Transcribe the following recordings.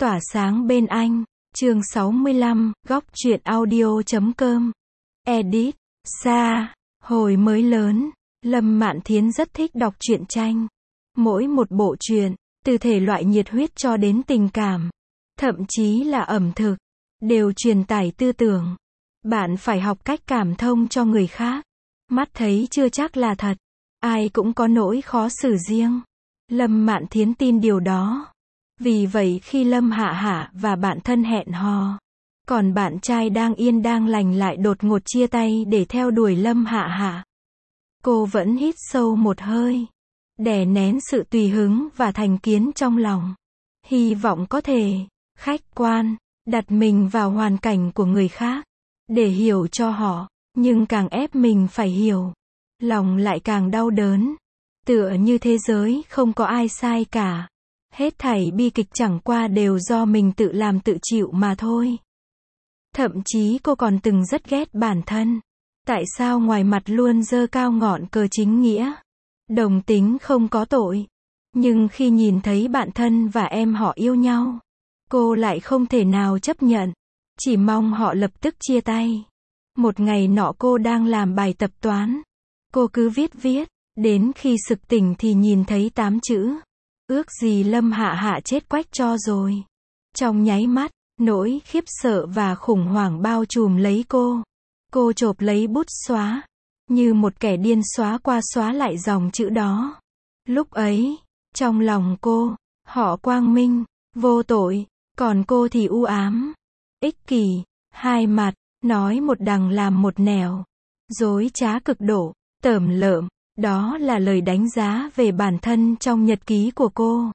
Tỏa sáng bên anh. Chương 65, góc truyện audio.com. Edit. Sa. Hồi mới lớn, Lâm Mạn Thiến rất thích đọc truyện tranh. Mỗi một bộ truyện, từ thể loại nhiệt huyết cho đến tình cảm, thậm chí là ẩm thực, đều truyền tải tư tưởng. Bạn phải học cách cảm thông cho người khác. Mắt thấy chưa chắc là thật. Ai cũng có nỗi khó xử riêng. Lâm Mạn Thiến tin điều đó. Vì vậy khi Lâm Hạ Hạ và bạn thân hẹn hò, còn bạn trai đang yên đang lành lại đột ngột chia tay để theo đuổi Lâm Hạ Hạ, cô vẫn hít sâu một hơi, đè nén sự tùy hứng và thành kiến trong lòng. Hy vọng có thể khách quan, đặt mình vào hoàn cảnh của người khác, để hiểu cho họ, nhưng càng ép mình phải hiểu, lòng lại càng đau đớn. Tựa như thế giới không có ai sai cả. Hết thảy bi kịch chẳng qua đều do mình tự làm tự chịu mà thôi. Thậm chí cô còn từng rất ghét bản thân. Tại sao ngoài mặt luôn giơ cao ngọn cờ chính nghĩa, đồng tính không có tội, nhưng khi nhìn thấy bạn thân và em họ yêu nhau, cô lại không thể nào chấp nhận, chỉ mong họ lập tức chia tay. Một ngày nọ cô đang làm bài tập toán, cô cứ viết, đến khi sực tỉnh thì nhìn thấy 8 chữ. Ước gì Lâm Hạ Hạ chết quách cho rồi. Trong nháy mắt, nỗi khiếp sợ và khủng hoảng bao trùm lấy cô. Cô chộp lấy bút xóa, như một kẻ điên xóa qua xóa lại dòng chữ đó. Lúc ấy, trong lòng cô, họ quang minh, vô tội, còn cô thì u ám, ích kỷ, hai mặt, nói một đằng làm một nẻo, dối trá cực độ, tởm lợm. Đó là lời đánh giá về bản thân trong nhật ký của cô.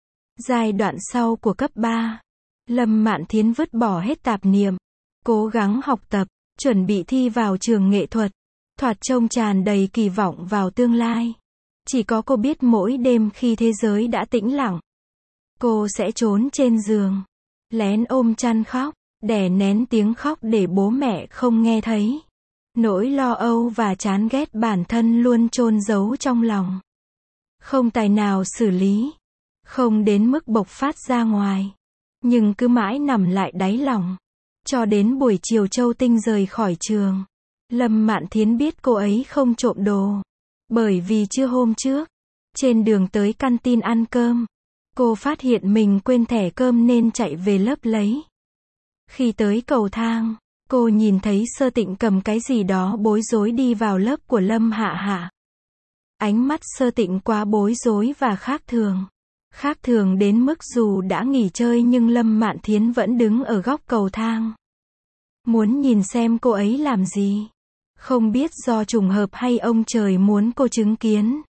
Giai đoạn sau của cấp 3, Lâm Mạn Thiến vứt bỏ hết tạp niệm, cố gắng học tập, chuẩn bị thi vào trường nghệ thuật, thoạt trông tràn đầy kỳ vọng vào tương lai. Chỉ có cô biết mỗi đêm khi thế giới đã tĩnh lặng, cô sẽ trốn trên giường, lén ôm chăn khóc, đè nén tiếng khóc để bố mẹ không nghe thấy. Nỗi lo âu và chán ghét bản thân luôn chôn giấu trong lòng. Không tài nào xử lý. Không đến mức bộc phát ra ngoài. Nhưng cứ mãi nằm lại đáy lòng. Cho đến buổi chiều Châu Tinh rời khỏi trường. Lâm Mạn Thiến biết cô ấy không trộm đồ. Bởi vì trưa hôm trước, trên đường tới căn tin ăn cơm, cô phát hiện mình quên thẻ cơm nên chạy về lớp lấy. Khi tới cầu thang, cô nhìn thấy Sơ Tịnh cầm cái gì đó bối rối đi vào lớp của Lâm Hạ Hạ. Ánh mắt Sơ Tịnh quá bối rối và khác thường. Khác thường đến mức dù đã nghỉ chơi nhưng Lâm Mạn Thiến vẫn đứng ở góc cầu thang. Muốn nhìn xem cô ấy làm gì. Không biết do trùng hợp hay ông trời muốn cô chứng kiến.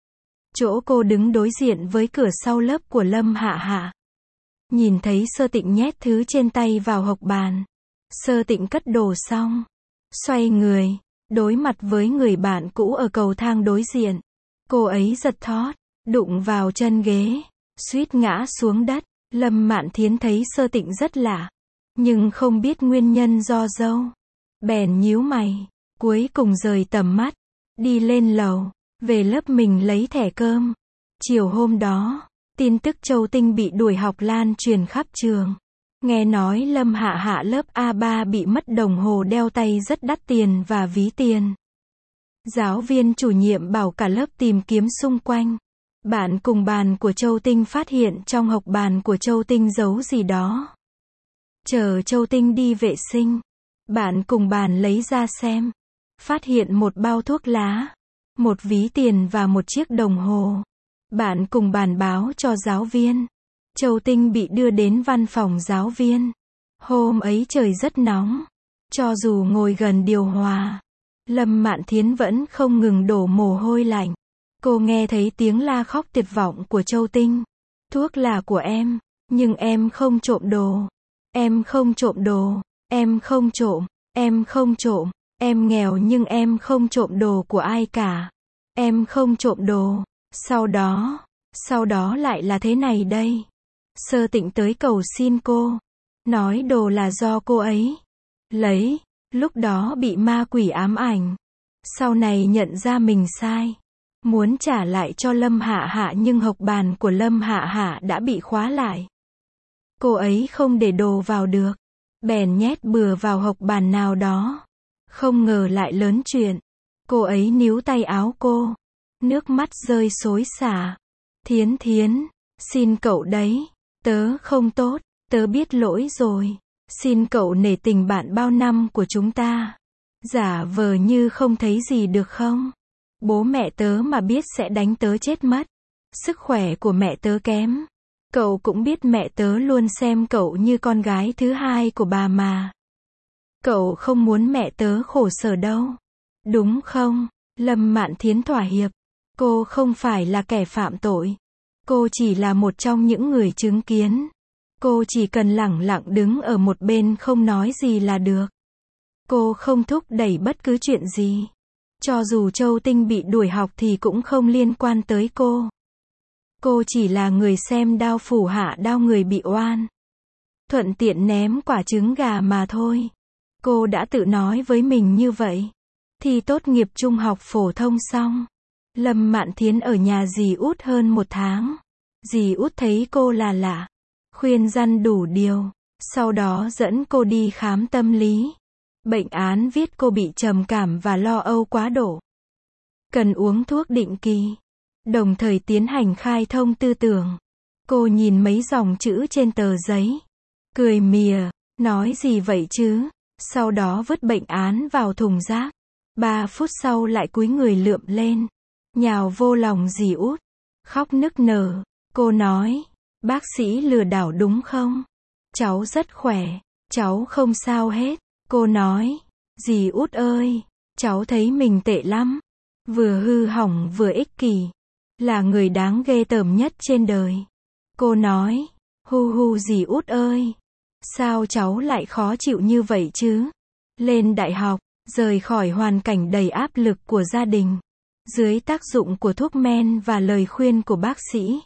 Chỗ cô đứng đối diện với cửa sau lớp của Lâm Hạ Hạ. Nhìn thấy Sơ Tịnh nhét thứ trên tay vào hộc bàn. Sơ Tịnh cất đồ xong, xoay người, đối mặt với người bạn cũ ở cầu thang đối diện. Cô ấy giật thót, đụng vào chân ghế, suýt ngã xuống đất. Lâm Mạn Thiến thấy Sơ Tịnh rất lạ, nhưng không biết nguyên nhân do dâu. Bèn nhíu mày, cuối cùng rời tầm mắt, đi lên lầu, về lớp mình lấy thẻ cơm. Chiều hôm đó, tin tức Châu Tinh bị đuổi học lan truyền khắp trường. Nghe nói Lâm Hạ Hạ lớp A3 bị mất đồng hồ đeo tay rất đắt tiền và ví tiền. Giáo viên chủ nhiệm bảo cả lớp tìm kiếm xung quanh. Bạn cùng bàn của Châu Tinh phát hiện trong hộc bàn của Châu Tinh giấu gì đó. Chờ Châu Tinh đi vệ sinh, bạn cùng bàn lấy ra xem. Phát hiện một bao thuốc lá, một ví tiền và một chiếc đồng hồ. Bạn cùng bàn báo cho giáo viên. Châu Tinh bị đưa đến văn phòng giáo viên. Hôm ấy trời rất nóng. Cho dù ngồi gần điều hòa, Lâm Mạn Thiến vẫn không ngừng đổ mồ hôi lạnh. Cô nghe thấy tiếng la khóc tuyệt vọng của Châu Tinh. Thuốc là của em, nhưng em không trộm đồ. Em không trộm đồ, em không trộm, em không trộm. Em nghèo nhưng em không trộm đồ của ai cả. Em không trộm đồ. Sau đó lại là thế này đây. Sơ Tịnh tới cầu xin cô, nói đồ là do cô ấy lấy, lúc đó bị ma quỷ ám ảnh. Sau này nhận ra mình sai, muốn trả lại cho Lâm Hạ Hạ nhưng hộc bàn của Lâm Hạ Hạ đã bị khóa lại. Cô ấy không để đồ vào được. Bèn nhét bừa vào hộc bàn nào đó. Không ngờ lại lớn chuyện. Cô ấy níu tay áo cô. Nước mắt rơi xối xả. Thiến Thiến, xin cậu đấy. Tớ không tốt, tớ biết lỗi rồi. Xin cậu nể tình bạn bao năm của chúng ta. Giả vờ như không thấy gì được không? Bố mẹ tớ mà biết sẽ đánh tớ chết mất. Sức khỏe của mẹ tớ kém. Cậu cũng biết mẹ tớ luôn xem cậu như con gái thứ hai của bà mà. Cậu không muốn mẹ tớ khổ sở đâu. Đúng không? Lâm Mạn Thiến thỏa hiệp. Cô không phải là kẻ phạm tội. Cô chỉ là một trong những người chứng kiến. Cô chỉ cần lẳng lặng đứng ở một bên không nói gì là được. Cô không thúc đẩy bất cứ chuyện gì. Cho dù Châu Tinh bị đuổi học thì cũng không liên quan tới cô. Cô chỉ là người xem đao phủ hạ đao người bị oan. Thuận tiện ném quả trứng gà mà thôi. Cô đã tự nói với mình như vậy. Thi tốt nghiệp trung học phổ thông xong. Lâm Mạn Thiến ở nhà dì út hơn 1 tháng. Dì út thấy cô là lạ. Khuyên răn đủ điều. Sau đó dẫn cô đi khám tâm lý. Bệnh án viết cô bị trầm cảm và lo âu quá độ. Cần uống thuốc định kỳ. Đồng thời tiến hành khai thông tư tưởng. Cô nhìn mấy dòng chữ trên tờ giấy. Cười mỉa. Nói gì vậy chứ? Sau đó vứt bệnh án vào thùng rác. 3 phút sau lại cúi người lượm lên. Nhào vô lòng dì út. Khóc nức nở. Cô nói. Bác sĩ lừa đảo đúng không? Cháu rất khỏe. Cháu không sao hết. Cô nói. Dì út ơi. Cháu thấy mình tệ lắm. Vừa hư hỏng vừa ích kỷ. Là người đáng ghê tởm nhất trên đời. Cô nói. Hu hu dì út ơi. Sao cháu lại khó chịu như vậy chứ? Lên đại học. Rời khỏi hoàn cảnh đầy áp lực của gia đình. Dưới tác dụng của thuốc men và lời khuyên của bác sĩ.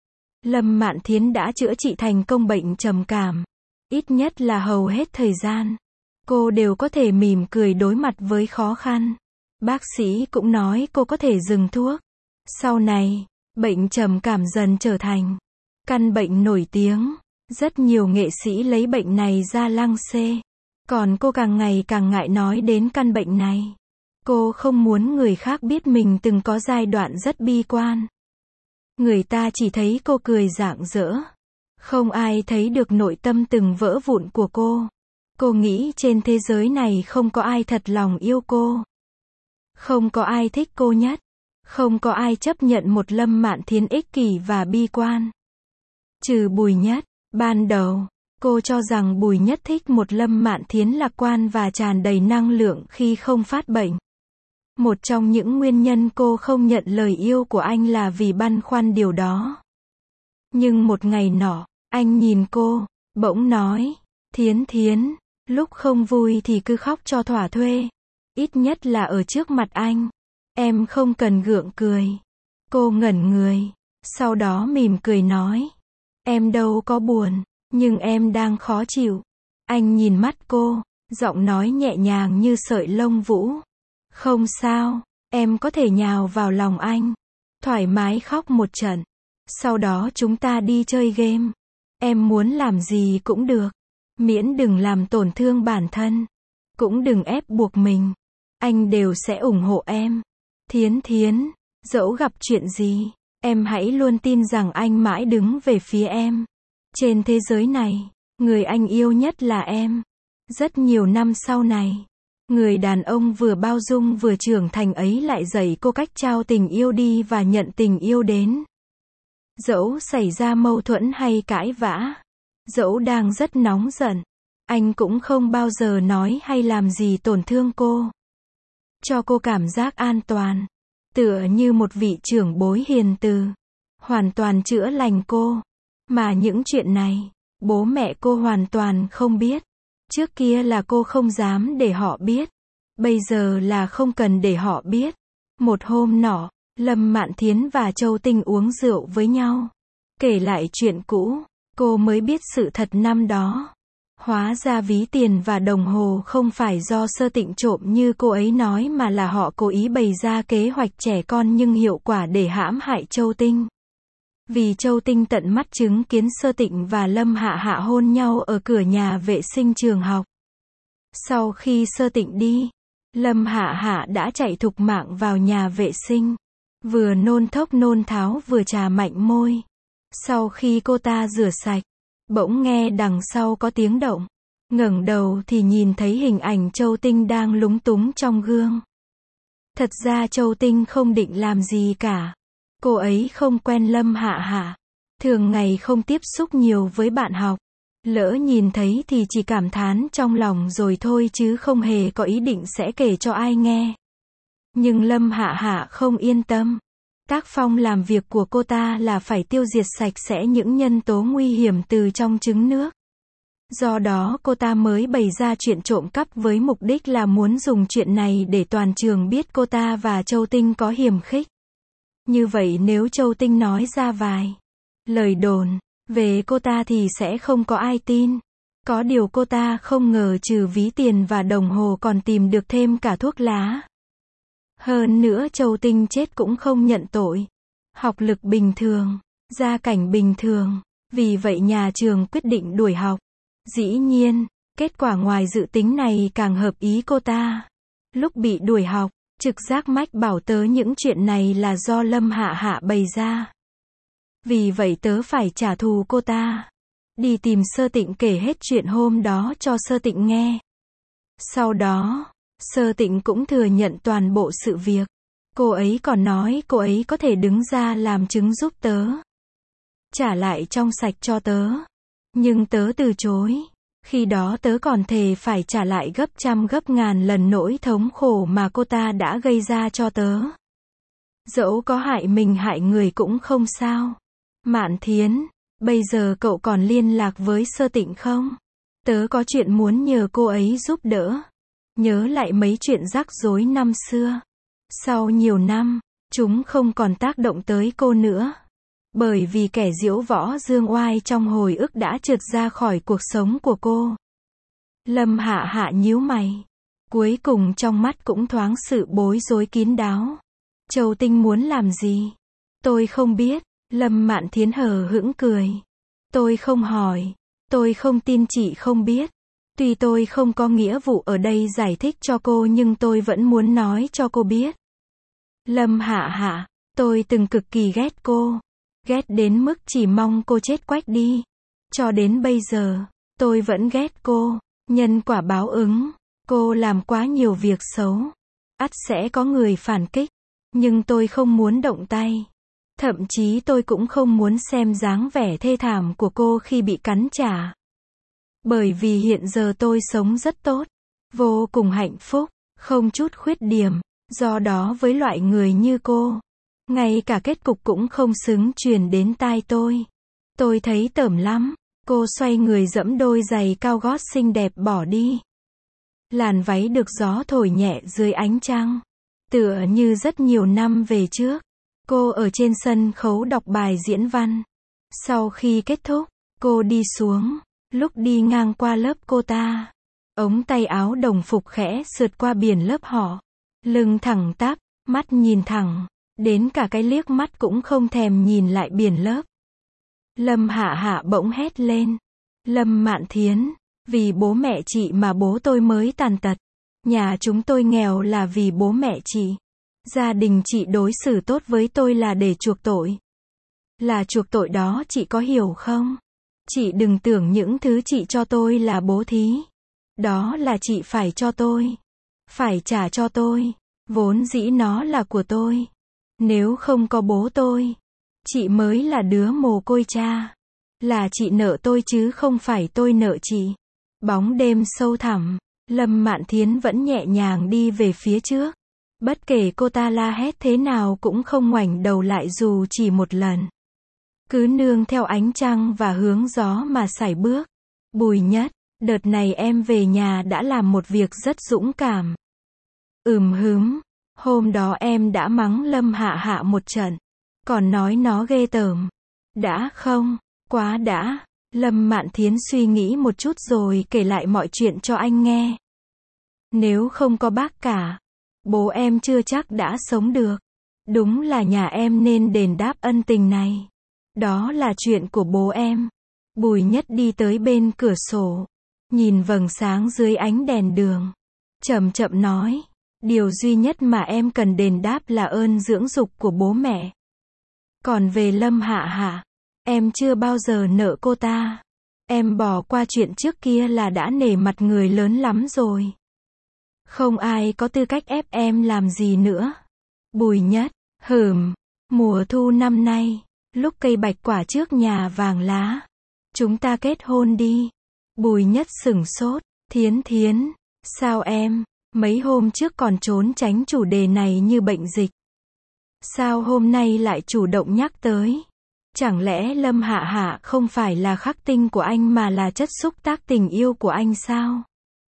Lâm Mạn Thiến đã chữa trị thành công bệnh trầm cảm. Ít nhất là hầu hết thời gian. Cô đều có thể mỉm cười đối mặt với khó khăn. Bác sĩ cũng nói cô có thể dừng thuốc. Sau này, bệnh trầm cảm dần trở thành căn bệnh nổi tiếng. Rất nhiều nghệ sĩ lấy bệnh này ra lăng xê. Còn cô càng ngày càng ngại nói đến căn bệnh này. Cô không muốn người khác biết mình từng có giai đoạn rất bi quan. Người ta chỉ thấy cô cười rạng rỡ. Không ai thấy được nội tâm từng vỡ vụn của cô. Cô nghĩ trên thế giới này không có ai thật lòng yêu cô. Không có ai thích cô nhất. Không có ai chấp nhận một Lâm Mạn Thiến ích kỷ và bi quan. Trừ Bùi Nhất. Ban đầu, cô cho rằng Bùi Nhất thích một Lâm Mạn Thiến lạc quan và tràn đầy năng lượng khi không phát bệnh. Một trong những nguyên nhân cô không nhận lời yêu của anh là vì băn khoăn điều đó. Nhưng một ngày nọ, anh nhìn cô, bỗng nói, Thiến Thiến, lúc không vui thì cứ khóc cho thỏa thuê. Ít nhất là ở trước mặt anh. Em không cần gượng cười. Cô ngẩn người. Sau đó mỉm cười nói. Em đâu có buồn, nhưng em đang khó chịu. Anh nhìn mắt cô, giọng nói nhẹ nhàng như sợi lông vũ. Không sao, em có thể nhào vào lòng anh. Thoải mái khóc một trận. Sau đó chúng ta đi chơi game. Em muốn làm gì cũng được. Miễn đừng làm tổn thương bản thân. Cũng đừng ép buộc mình. Anh đều sẽ ủng hộ em. Thiến Thiến, dẫu gặp chuyện gì, em hãy luôn tin rằng anh mãi đứng về phía em. Trên thế giới này, người anh yêu nhất là em. Rất nhiều năm sau này, người đàn ông vừa bao dung vừa trưởng thành ấy lại dạy cô cách trao tình yêu đi và nhận tình yêu đến. Dẫu xảy ra mâu thuẫn hay cãi vã, dẫu đang rất nóng giận, anh cũng không bao giờ nói hay làm gì tổn thương cô. Cho cô cảm giác an toàn, tựa như một vị trưởng bối hiền từ, hoàn toàn chữa lành cô. Mà những chuyện này, bố mẹ cô hoàn toàn không biết. Trước kia là cô không dám để họ biết. Bây giờ là không cần để họ biết. Một hôm nọ, Lâm Mạn Thiến và Châu Tinh uống rượu với nhau. Kể lại chuyện cũ, cô mới biết sự thật năm đó. Hóa ra ví tiền và đồng hồ không phải do Sơ Tịnh trộm như cô ấy nói mà là họ cố ý bày ra kế hoạch trẻ con nhưng hiệu quả để hãm hại Châu Tinh. Vì Châu Tinh tận mắt chứng kiến Sơ Tịnh và Lâm Hạ Hạ hôn nhau ở cửa nhà vệ sinh trường học. Sau khi Sơ Tịnh đi, Lâm Hạ Hạ đã chạy thục mạng vào nhà vệ sinh. Vừa nôn thốc nôn tháo vừa chà mạnh môi. Sau khi cô ta rửa sạch, bỗng nghe đằng sau có tiếng động. Ngẩng đầu thì nhìn thấy hình ảnh Châu Tinh đang lúng túng trong gương. Thật ra Châu Tinh không định làm gì cả. Cô ấy không quen Lâm Hạ Hạ. Thường ngày không tiếp xúc nhiều với bạn học. Lỡ nhìn thấy thì chỉ cảm thán trong lòng rồi thôi chứ không hề có ý định sẽ kể cho ai nghe. Nhưng Lâm Hạ Hạ không yên tâm. Tác phong làm việc của cô ta là phải tiêu diệt sạch sẽ những nhân tố nguy hiểm từ trong trứng nước. Do đó cô ta mới bày ra chuyện trộm cắp với mục đích là muốn dùng chuyện này để toàn trường biết cô ta và Châu Tinh có hiềm khích. Như vậy nếu Châu Tinh nói ra vài lời đồn về cô ta thì sẽ không có ai tin. Có điều cô ta không ngờ trừ ví tiền và đồng hồ còn tìm được thêm cả thuốc lá. Hơn nữa Châu Tinh chết cũng không nhận tội. Học lực bình thường, gia cảnh bình thường. Vì vậy nhà trường quyết định đuổi học. Dĩ nhiên, kết quả ngoài dự tính này càng hợp ý cô ta. Lúc bị đuổi học, trực giác mách bảo tớ những chuyện này là do Lâm Hạ Hạ bày ra. Vì vậy tớ phải trả thù cô ta. Đi tìm Sơ Tịnh kể hết chuyện hôm đó cho Sơ Tịnh nghe. Sau đó, Sơ Tịnh cũng thừa nhận toàn bộ sự việc. Cô ấy còn nói cô ấy có thể đứng ra làm chứng giúp tớ. Trả lại trong sạch cho tớ. Nhưng tớ từ chối. Khi đó tớ còn thề phải trả lại gấp trăm gấp ngàn lần nỗi thống khổ mà cô ta đã gây ra cho tớ. Dẫu có hại mình hại người cũng không sao. Mạn Thiến, bây giờ cậu còn liên lạc với Sơ Tịnh không? Tớ có chuyện muốn nhờ cô ấy giúp đỡ. Nhớ lại mấy chuyện rắc rối năm xưa. Sau nhiều năm, chúng không còn tác động tới cô nữa. Bởi vì kẻ diễu võ dương oai trong hồi ức đã trượt ra khỏi cuộc sống của cô. Lâm Hạ Hạ nhíu mày. Cuối cùng trong mắt cũng thoáng sự bối rối kín đáo. Châu Tinh muốn làm gì? Tôi không biết. Lâm Mạn Thiến hờ hững cười. Tôi không hỏi. Tôi không tin chị không biết. Tuy tôi không có nghĩa vụ ở đây giải thích cho cô nhưng tôi vẫn muốn nói cho cô biết. Lâm Hạ Hạ, tôi từng cực kỳ ghét cô. Ghét đến mức chỉ mong cô chết quách đi. Cho đến bây giờ, tôi vẫn ghét cô. Nhân quả báo ứng. Cô làm quá nhiều việc xấu. Ắt sẽ có người phản kích. Nhưng tôi không muốn động tay. Thậm chí tôi cũng không muốn xem dáng vẻ thê thảm của cô khi bị cắn trả. Bởi vì hiện giờ tôi sống rất tốt. Vô cùng hạnh phúc. Không chút khuyết điểm. Do đó với loại người như cô, ngay cả kết cục cũng không xứng truyền đến tai tôi. Tôi thấy tởm lắm. Cô xoay người giẫm đôi giày cao gót xinh đẹp bỏ đi. Làn váy được gió thổi nhẹ dưới ánh trăng. Tựa như rất nhiều năm về trước. Cô ở trên sân khấu đọc bài diễn văn. Sau khi kết thúc, cô đi xuống. Lúc đi ngang qua lớp cô ta, ống tay áo đồng phục khẽ sượt qua biển lớp họ. Lưng thẳng tắp, mắt nhìn thẳng. Đến cả cái liếc mắt cũng không thèm nhìn lại biển lớp. Lâm Hạ Hạ bỗng hét lên. Lâm Mạn Thiến, vì bố mẹ chị mà bố tôi mới tàn tật. Nhà chúng tôi nghèo là vì bố mẹ chị. Gia đình chị đối xử tốt với tôi là để chuộc tội. Là chuộc tội đó chị có hiểu không? Chị đừng tưởng những thứ chị cho tôi là bố thí. Đó là chị phải cho tôi. Phải trả cho tôi. Vốn dĩ nó là của tôi. Nếu không có bố tôi, chị mới là đứa mồ côi cha. Là chị nợ tôi chứ không phải tôi nợ chị. Bóng đêm sâu thẳm, Lâm Mạn Thiến vẫn nhẹ nhàng đi về phía trước. Bất kể cô ta la hét thế nào cũng không ngoảnh đầu lại dù chỉ một lần. Cứ nương theo ánh trăng và hướng gió mà sải bước. Bùi Nhất, đợt này em về nhà đã làm một việc rất dũng cảm. Hứm. Hôm đó em đã mắng Lâm Hạ Hạ một trận. Còn nói nó ghê tởm. Đã không? Quá đã. Lâm Mạn Thiến suy nghĩ một chút rồi kể lại mọi chuyện cho anh nghe. Nếu không có bác cả, bố em chưa chắc đã sống được. Đúng là nhà em nên đền đáp ân tình này. Đó là chuyện của bố em. Bùi Nhất đi tới bên cửa sổ, nhìn vầng sáng dưới ánh đèn đường, chậm chậm nói, điều duy nhất mà em cần đền đáp là ơn dưỡng dục của bố mẹ. Còn về Lâm Hạ Hạ, em chưa bao giờ nợ cô ta. Em bỏ qua chuyện trước kia là đã nể mặt người lớn lắm rồi. Không ai có tư cách ép em làm gì nữa. Bùi Nhất, mùa thu năm nay, lúc cây bạch quả trước nhà vàng lá, chúng ta kết hôn đi. Bùi Nhất sửng sốt, Thiến, sao em, mấy hôm trước còn trốn tránh chủ đề này như bệnh dịch. Sao hôm nay lại chủ động nhắc tới? Chẳng lẽ Lâm Hạ Hạ không phải là khắc tinh của anh mà là chất xúc tác tình yêu của anh sao?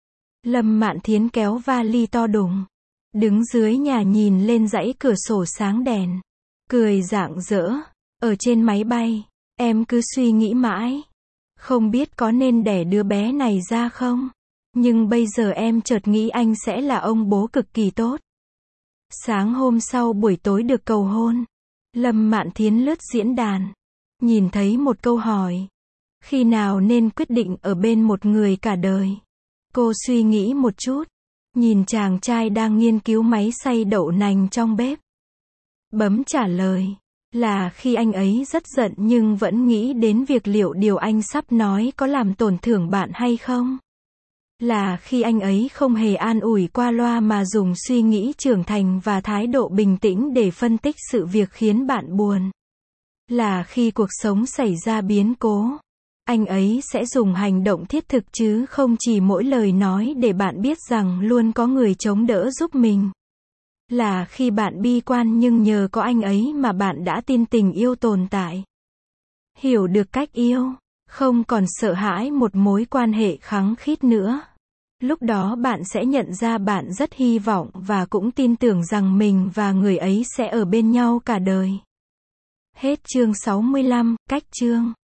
Lâm Mạn Thiến kéo vali to đùng, đứng dưới nhà nhìn lên dãy cửa sổ sáng đèn, cười rạng rỡ. Ở trên máy bay, em cứ suy nghĩ mãi, không biết có nên đẻ đứa bé này ra không? Nhưng bây giờ em chợt nghĩ anh sẽ là ông bố cực kỳ tốt. Sáng hôm sau buổi tối được cầu hôn, Lâm Mạn Thiến lướt diễn đàn, nhìn thấy một câu hỏi. Khi nào nên quyết định ở bên một người cả đời? Cô suy nghĩ một chút, nhìn chàng trai đang nghiên cứu máy xay đậu nành trong bếp. Bấm trả lời, là khi anh ấy rất giận nhưng vẫn nghĩ đến việc liệu điều anh sắp nói có làm tổn thương bạn hay không? Là khi anh ấy không hề an ủi qua loa mà dùng suy nghĩ trưởng thành và thái độ bình tĩnh để phân tích sự việc khiến bạn buồn. Là khi cuộc sống xảy ra biến cố, anh ấy sẽ dùng hành động thiết thực chứ không chỉ mỗi lời nói để bạn biết rằng luôn có người chống đỡ giúp mình. Là khi bạn bi quan nhưng nhờ có anh ấy mà bạn đã tin tình yêu tồn tại. Hiểu được cách yêu, không còn sợ hãi một mối quan hệ khăng khít nữa. Lúc đó bạn sẽ nhận ra bạn rất hy vọng và cũng tin tưởng rằng mình và người ấy sẽ ở bên nhau cả đời. Hết chương 65, cách chương